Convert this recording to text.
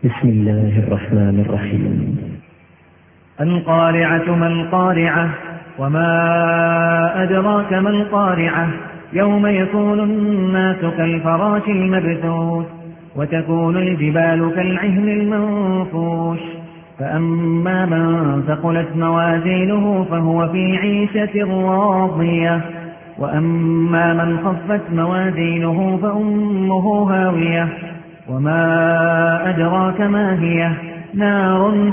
بسم الله الرحمن الرحيم. القارعة ما القارعة وما أدراك ما القارعة يوم يكون الناس كالفراش المبثوث وتكون الجبال كالعهن المنفوش فأما من ثقلت موازينه فهو في عيشة راضية وأما من خفت موازينه فأمه هاوية وما أدراك ما هي نار